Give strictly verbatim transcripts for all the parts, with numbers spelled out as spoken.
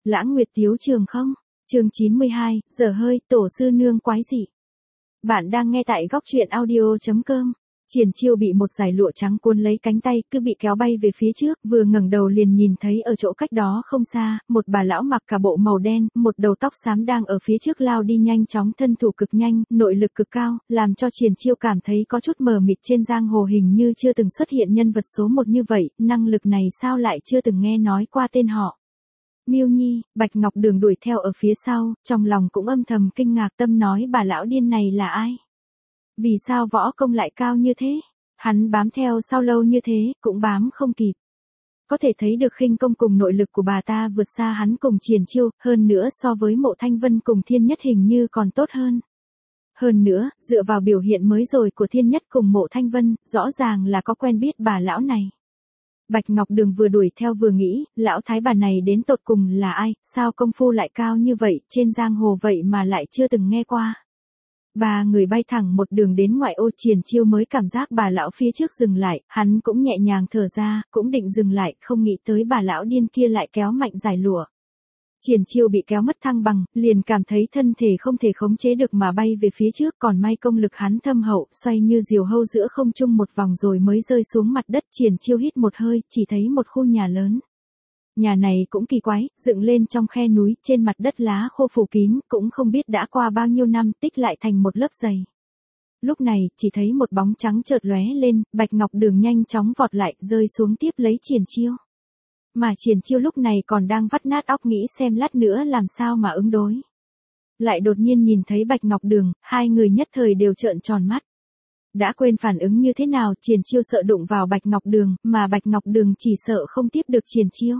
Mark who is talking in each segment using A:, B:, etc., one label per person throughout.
A: Lãng Nguyệt Tiếu Trường không? Chương chín mươi hai, giờ hơi, tổ sư nương quái dị. Bạn đang nghe tại góc truyện audio chấm com. Triển Chiêu bị một dải lụa trắng cuốn lấy cánh tay, cứ bị kéo bay về phía trước, vừa ngẩng đầu liền nhìn thấy ở chỗ cách đó không xa, một bà lão mặc cả bộ màu đen, một đầu tóc xám đang ở phía trước lao đi nhanh chóng, thân thủ cực nhanh, nội lực cực cao, làm cho Triển Chiêu cảm thấy có chút mờ mịt, trên giang hồ hình như chưa từng xuất hiện nhân vật số một như vậy, năng lực này sao lại chưa từng nghe nói qua tên họ. Miêu Nhi. Bạch Ngọc Đường đuổi theo ở phía sau, trong lòng cũng âm thầm kinh ngạc, tâm nói bà lão điên này là ai? Vì sao võ công lại cao như thế? Hắn bám theo sau lâu như thế, cũng bám không kịp. Có thể thấy được khinh công cùng nội lực của bà ta vượt xa hắn cùng Triển Chiêu, hơn nữa so với Mộ Thanh Vân cùng Thiên Nhất hình như còn tốt hơn. Hơn nữa, dựa vào biểu hiện mới rồi của Thiên Nhất cùng Mộ Thanh Vân, rõ ràng là có quen biết bà lão này. Bạch Ngọc Đường vừa đuổi theo vừa nghĩ, lão thái bà này đến tột cùng là ai, sao công phu lại cao như vậy, trên giang hồ vậy mà lại chưa từng nghe qua. Ba người bay thẳng một đường đến ngoại ô, Triển Chiêu mới cảm giác bà lão phía trước dừng lại, hắn cũng nhẹ nhàng thở ra, cũng định dừng lại, không nghĩ tới bà lão điên kia lại kéo mạnh dải lụa. Triển Chiêu bị kéo mất thăng bằng, liền cảm thấy thân thể không thể khống chế được mà bay về phía trước, còn may công lực hắn thâm hậu, xoay như diều hâu giữa không trung một vòng rồi mới rơi xuống mặt đất. Triển Chiêu hít một hơi, chỉ thấy một khu nhà lớn. Nhà này cũng kỳ quái, dựng lên trong khe núi, trên mặt đất lá khô phủ kín, cũng không biết đã qua bao nhiêu năm, tích lại thành một lớp dày. Lúc này, chỉ thấy một bóng trắng chợt lóe lên, Bạch Ngọc Đường nhanh chóng vọt lại, rơi xuống tiếp lấy Triển Chiêu. Mà Triển Chiêu lúc này còn đang vắt nát óc nghĩ xem lát nữa làm sao mà ứng đối. Lại đột nhiên nhìn thấy Bạch Ngọc Đường, hai người nhất thời đều trợn tròn mắt. Đã quên phản ứng như thế nào, Triển Chiêu sợ đụng vào Bạch Ngọc Đường, mà Bạch Ngọc Đường chỉ sợ không tiếp được Triển Chiêu.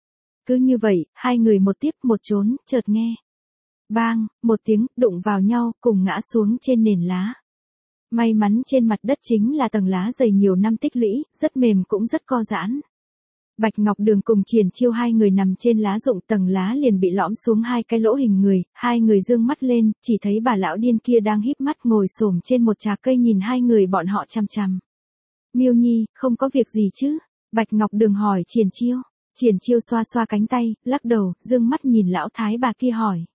A: Cứ như vậy, hai người một tiếp một trốn, chợt nghe. Bang, một tiếng, đụng vào nhau, cùng ngã xuống trên nền lá. May mắn trên mặt đất chính là tầng lá dày nhiều năm tích lũy, rất mềm cũng rất co giãn. Bạch Ngọc Đường cùng Triển Chiêu hai người nằm trên lá rụng, tầng lá liền bị lõm xuống hai cái lỗ hình người, hai người dương mắt lên, chỉ thấy bà lão điên kia đang híp mắt ngồi xổm trên một trà cây nhìn hai người bọn họ chằm chằm. Miêu Nhi, không có việc gì chứ? Bạch Ngọc Đường hỏi Triển Chiêu. Triển Chiêu xoa xoa cánh tay, lắc đầu, dương mắt nhìn lão thái bà kia hỏi.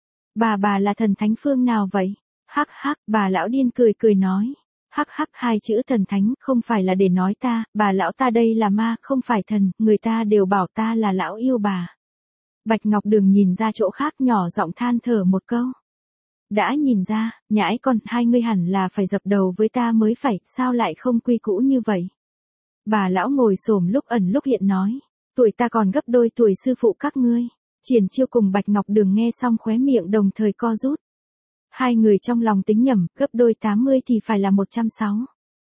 A: Bà bà là thần thánh phương nào vậy? Hắc hắc, bà lão điên cười cười nói. Hắc hắc, hai chữ thần thánh không phải là để nói ta, bà lão ta đây là ma, không phải thần, người ta đều bảo ta là lão yêu bà. Bạch Ngọc Đường nhìn ra chỗ khác, nhỏ giọng than thở một câu. Đã nhìn ra, nhãi con, hai ngươi hẳn là phải dập đầu với ta mới phải, sao lại không quy cũ như vậy? Bà lão ngồi xổm lúc ẩn lúc hiện nói. Tuổi ta còn gấp đôi tuổi sư phụ các ngươi. Triển Chiêu cùng Bạch Ngọc Đường nghe xong khóe miệng đồng thời co rút. Hai người trong lòng tính nhầm, gấp đôi tám mươi thì phải là một trăm sáu.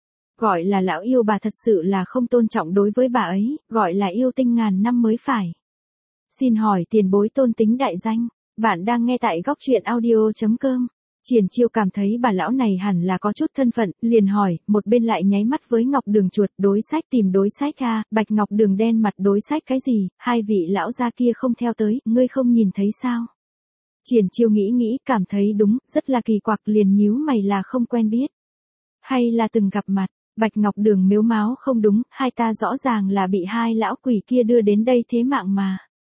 A: Gọi là lão yêu bà thật sự là không tôn trọng đối với bà ấy, gọi là yêu tinh ngàn năm mới phải. Xin hỏi tiền bối tôn tính đại danh, bạn đang nghe tại góc truyện audio chấm com. Triển Chiêu cảm thấy bà lão này hẳn là có chút thân phận, liền hỏi, một bên lại nháy mắt với Ngọc Đường chuột, đối sách tìm đối sách à, Bạch Ngọc Đường đen mặt, đối sách cái gì, hai vị lão gia kia không theo tới, ngươi không nhìn thấy sao? Triển Chiêu nghĩ nghĩ, cảm thấy đúng, rất là kỳ quặc, liền nhíu mày là không quen biết. Hay là từng gặp mặt, Bạch Ngọc Đường mếu máo không đúng, hai ta rõ ràng là bị hai lão quỷ kia đưa đến đây thế mạng mà.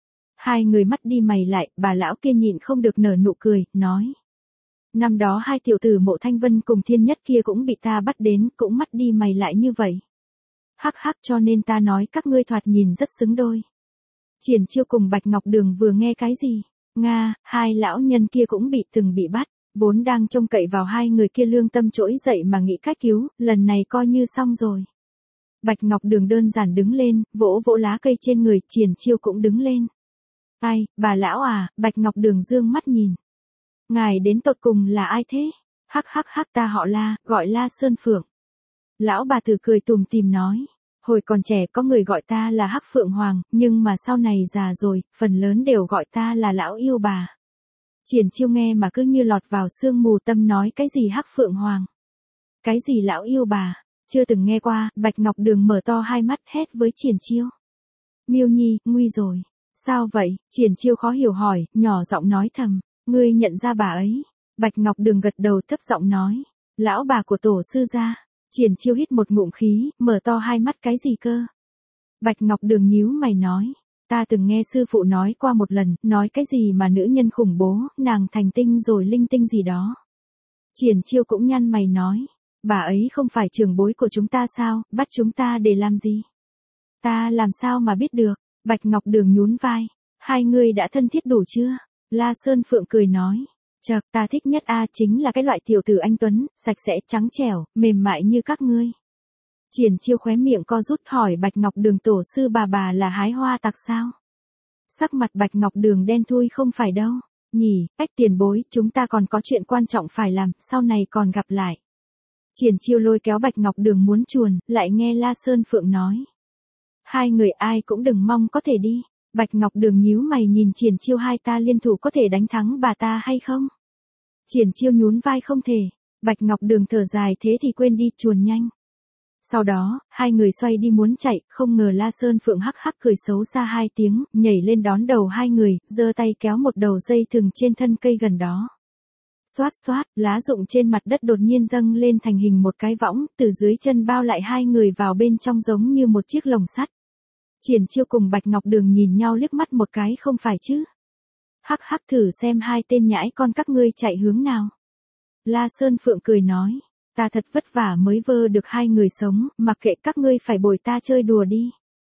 A: Hai người mắt đi mày lại, bà lão kia nhịn không được nở nụ cười, nói. Năm đó hai tiểu tử Mộ Thanh Vân cùng Thiên Nhất kia cũng bị ta bắt đến, cũng mắt đi mày lại như vậy. Hắc hắc, cho nên ta nói các ngươi thoạt nhìn rất xứng đôi. Triển Chiêu cùng Bạch Ngọc Đường vừa nghe cái gì? Nga, hai lão nhân kia cũng bị từng bị bắt, vốn đang trông cậy vào hai người kia lương tâm trỗi dậy mà nghĩ cách cứu, lần này coi như xong rồi. Bạch Ngọc Đường đơn giản đứng lên, vỗ vỗ lá cây trên người, Triển Chiêu cũng đứng lên. Ai, bà lão à, Bạch Ngọc Đường dương mắt nhìn. Ngài đến tột cùng là ai thế? Hắc hắc hắc, ta họ La, gọi La Sơn Phượng. Lão bà tử cười tùm tìm nói. Hồi còn trẻ có người gọi ta là Hắc Phượng Hoàng, nhưng mà sau này già rồi, phần lớn đều gọi ta là lão yêu bà. Triển Chiêu nghe mà cứ như lọt vào sương mù, tâm nói cái gì Hắc Phượng Hoàng? Cái gì lão yêu bà? Chưa từng nghe qua. Bạch Ngọc Đường mở to hai mắt hét với Triển Chiêu. Miêu Nhi, nguy rồi. Sao vậy? Triển Chiêu khó hiểu hỏi, nhỏ giọng nói thầm. Ngươi nhận ra bà ấy? Bạch Ngọc Đường gật đầu thấp giọng nói. Lão bà của tổ sư gia. Triển Chiêu hít một ngụm khí, mở to hai mắt, cái gì cơ? Bạch Ngọc Đường nhíu mày nói. Ta từng nghe sư phụ nói qua một lần, nói cái gì mà nữ nhân khủng bố, nàng thành tinh rồi linh tinh gì đó. Triển Chiêu cũng nhăn mày nói, bà ấy không phải trưởng bối của chúng ta sao, bắt chúng ta để làm gì? Ta làm sao mà biết được? Bạch Ngọc Đường nhún vai, hai người đã thân thiết đủ chưa? La Sơn Phượng cười nói, chậc, ta thích nhất a chính là cái loại tiểu tử anh tuấn, sạch sẽ, trắng trẻo, mềm mại như các ngươi. Triển Chiêu khóe miệng co rút hỏi Bạch Ngọc Đường tổ sư bà bà là hái hoa tặc sao? Sắc mặt Bạch Ngọc Đường đen thui không phải đâu. Nhỉ, cách tiền bối, chúng ta còn có chuyện quan trọng phải làm, sau này còn gặp lại. Triển Chiêu lôi kéo Bạch Ngọc Đường muốn chuồn, lại nghe La Sơn Phượng nói. Hai người ai cũng đừng mong có thể đi. Bạch Ngọc Đường nhíu mày nhìn Triển Chiêu, hai ta liên thủ có thể đánh thắng bà ta hay không? Triển Chiêu nhún vai không thể. Bạch Ngọc Đường thở dài thế thì quên đi, chuồn nhanh. Sau đó, hai người xoay đi muốn chạy, không ngờ La Sơn Phượng hắc hắc cười xấu xa hai tiếng, nhảy lên đón đầu hai người, giơ tay kéo một đầu dây thừng trên thân cây gần đó. Xoát xoát, lá rụng trên mặt đất đột nhiên dâng lên thành hình một cái võng, từ dưới chân bao lại hai người vào bên trong giống như một chiếc lồng sắt. Triển Chiêu cùng Bạch Ngọc Đường nhìn nhau liếc mắt một cái không phải chứ. Hắc hắc, thử xem hai tên nhãi con các ngươi chạy hướng nào. La Sơn Phượng cười nói. Ta thật vất vả mới vơ được hai người sống, mặc kệ các ngươi phải bồi ta chơi đùa đi.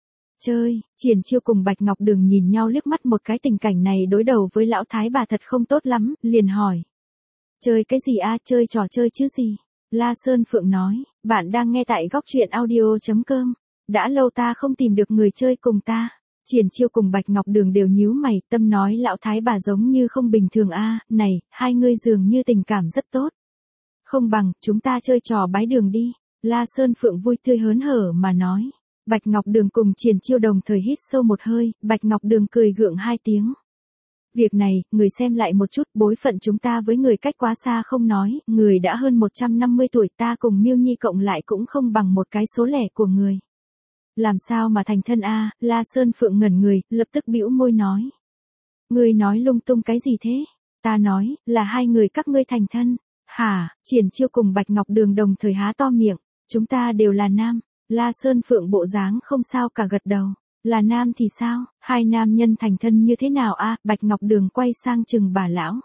A: Chơi, Triển Chiêu cùng Bạch Ngọc Đường nhìn nhau liếc mắt một cái, tình cảnh này đối đầu với lão thái bà thật không tốt lắm, liền hỏi. Chơi cái gì a, chơi trò chơi chứ gì? La Sơn Phượng nói, bạn đang nghe tại góc truyện audio chấm com. Đã lâu ta không tìm được người chơi cùng ta. Triển Chiêu cùng Bạch Ngọc Đường đều nhíu mày, tâm nói lão thái bà giống như không bình thường a, này, hai ngươi dường như tình cảm rất tốt. Không bằng, chúng ta chơi trò bái đường đi. La Sơn Phượng vui tươi hớn hở mà nói. Bạch Ngọc Đường cùng Triển Chiêu đồng thời hít sâu một hơi, Bạch Ngọc Đường cười gượng hai tiếng. Việc này, người xem lại một chút, bối phận chúng ta với người cách quá xa không nói, người đã hơn một trăm năm mươi tuổi, ta cùng Miêu Nhi cộng lại cũng không bằng một cái số lẻ của người. Làm sao mà thành thân a? La Sơn Phượng ngẩn người, lập tức bĩu môi nói. Ngươi nói lung tung cái gì thế? Ta nói, là hai người các ngươi thành thân. Hả? Triển Chiêu cùng Bạch Ngọc Đường đồng thời há to miệng. Chúng ta đều là nam. La Sơn Phượng bộ dáng không sao cả gật đầu. Là nam thì sao? Hai nam nhân thành thân như thế nào a? Bạch Ngọc Đường quay sang chừng bà lão.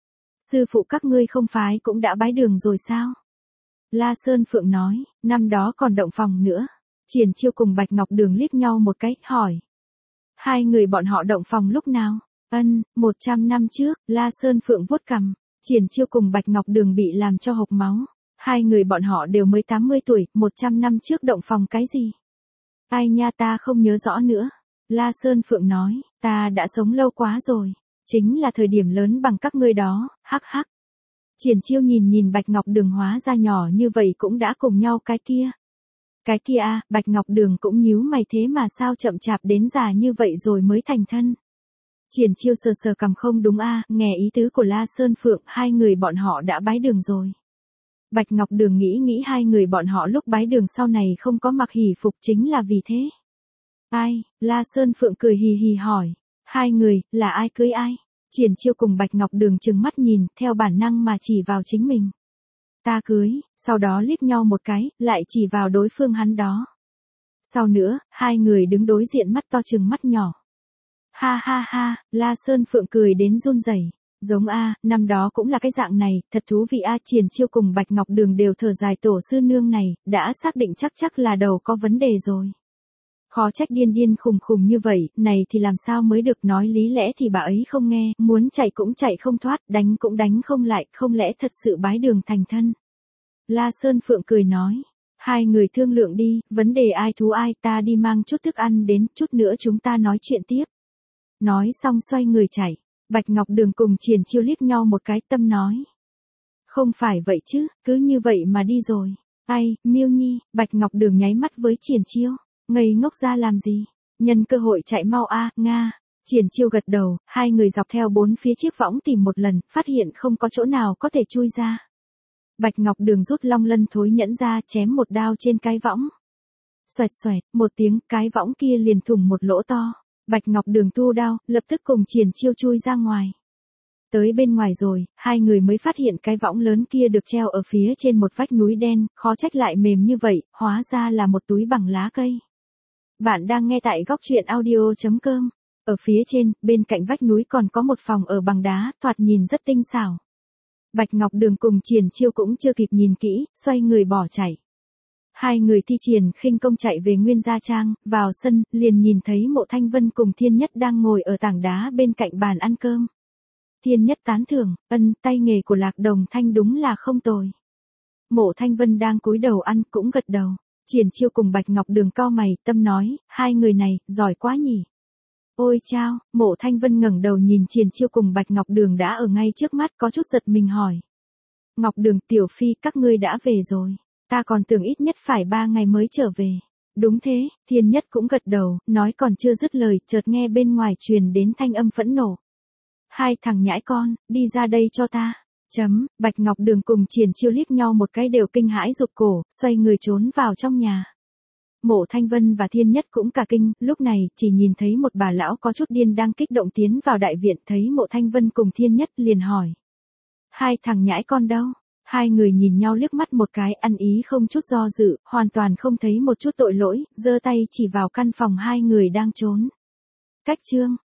A: Sư phụ các ngươi không phái cũng đã bái đường rồi sao? La Sơn Phượng nói, năm đó còn động phòng nữa. Triển Chiêu cùng Bạch Ngọc Đường liếc nhau một cái, hỏi. Hai người bọn họ động phòng lúc nào? Ân, một trăm năm trước, La Sơn Phượng vuốt cằm. Triển Chiêu cùng Bạch Ngọc Đường bị làm cho hộc máu. Hai người bọn họ đều mới tám mươi tuổi, một trăm năm trước động phòng cái gì? Ai nha, ta không nhớ rõ nữa. La Sơn Phượng nói, ta đã sống lâu quá rồi. Chính là thời điểm lớn bằng các ngươi đó, hắc hắc. Triển Chiêu nhìn nhìn Bạch Ngọc Đường, hóa ra nhỏ như vậy cũng đã cùng nhau cái kia. Cái kia a, Bạch Ngọc Đường cũng nhíu mày, thế mà sao chậm chạp đến già như vậy rồi mới thành thân. Triển Chiêu sờ sờ cằm, không đúng a, nghe ý tứ của La Sơn Phượng, hai người bọn họ đã bái đường rồi. Bạch Ngọc Đường nghĩ nghĩ hai người bọn họ lúc bái đường sau này không có mặc hỷ phục chính là vì thế. Ai? La Sơn Phượng cười hì hì hỏi. Hai người, là ai cưới ai? Triển Chiêu cùng Bạch Ngọc Đường trừng mắt nhìn, theo bản năng mà chỉ vào chính mình. Ta cưới, sau đó liếc nhau một cái, lại chỉ vào đối phương hắn đó. Sau nữa, hai người đứng đối diện mắt to trừng mắt nhỏ. Ha ha ha, La Sơn Phượng cười đến run rẩy. Giống a, năm đó cũng là cái dạng này, thật thú vị a. Triển Chiêu cùng Bạch Ngọc Đường đều thở dài, tổ sư nương này, đã xác định chắc chắc là đầu có vấn đề rồi. Khó trách điên điên khùng khùng như vậy, này thì làm sao mới được, nói lý lẽ thì bà ấy không nghe, muốn chạy cũng chạy không thoát, đánh cũng đánh không lại, không lẽ thật sự bái đường thành thân. La Sơn Phượng cười nói, hai người thương lượng đi, vấn đề ai thú ai, ta đi mang chút thức ăn đến, chút nữa chúng ta nói chuyện tiếp. Nói xong xoay người chạy, Bạch Ngọc Đường cùng Triển Chiêu liếc nhau một cái, tâm nói. Không phải vậy chứ, cứ như vậy mà đi rồi. Ai, Miêu Nhi, Bạch Ngọc Đường nháy mắt với Triển Chiêu, ngây ngốc ra làm gì, nhân cơ hội chạy mau a, Nga. Triển Chiêu gật đầu, hai người dọc theo bốn phía chiếc võng tìm một lần, phát hiện không có chỗ nào có thể chui ra. Bạch Ngọc Đường rút long lân thối nhẫn ra, chém một đao trên cái võng. Xoẹt xoẹt, một tiếng, cái võng kia liền thủng một lỗ to. Bạch Ngọc Đường thu đao, lập tức cùng Triển Chiêu chui ra ngoài. Tới bên ngoài rồi, hai người mới phát hiện cái võng lớn kia được treo ở phía trên một vách núi đen, khó trách lại mềm như vậy, hóa ra là một túi bằng lá cây. Bạn đang nghe tại góc truyện audio chấm com. Ở phía trên, bên cạnh vách núi còn có một phòng ở bằng đá, thoạt nhìn rất tinh xảo. Bạch Ngọc Đường cùng Triển Chiêu cũng chưa kịp nhìn kỹ, xoay người bỏ chạy. Hai người thi triển khinh công chạy về Nguyên Gia Trang, vào sân, liền nhìn thấy Mộ Thanh Vân cùng Thiên Nhất đang ngồi ở tảng đá bên cạnh bàn ăn cơm. Thiên Nhất tán thưởng, ân, tay nghề của Lạc Đồng Thanh đúng là không tồi. Mộ Thanh Vân đang cúi đầu ăn cũng gật đầu. Triển Chiêu cùng Bạch Ngọc Đường cau mày, tâm nói, hai người này, giỏi quá nhỉ. Ôi chao, Mộ Thanh Vân ngẩng đầu nhìn Triển Chiêu cùng Bạch Ngọc Đường đã ở ngay trước mắt, có chút giật mình hỏi. Ngọc Đường, Tiểu Phi, các ngươi đã về rồi. Ta còn tưởng ít nhất phải ba ngày mới trở về. Đúng thế, Thiên Nhất cũng gật đầu, nói còn chưa dứt lời, chợt nghe bên ngoài truyền đến thanh âm phẫn nộ. Hai thằng nhãi con, đi ra đây cho ta. Chấm, Bạch Ngọc Đường cùng Triển Chiêu liếc nhau một cái đều kinh hãi rụt cổ, xoay người trốn vào trong nhà. Mộ Thanh Vân và Thiên Nhất cũng cả kinh, lúc này, chỉ nhìn thấy một bà lão có chút điên đang kích động tiến vào đại viện, thấy Mộ Thanh Vân cùng Thiên Nhất liền hỏi. Hai thằng nhãi con đâu? Hai người nhìn nhau liếc mắt một cái, ăn ý không chút do dự, hoàn toàn không thấy một chút tội lỗi, giơ tay chỉ vào căn phòng hai người đang trốn. Cách chương,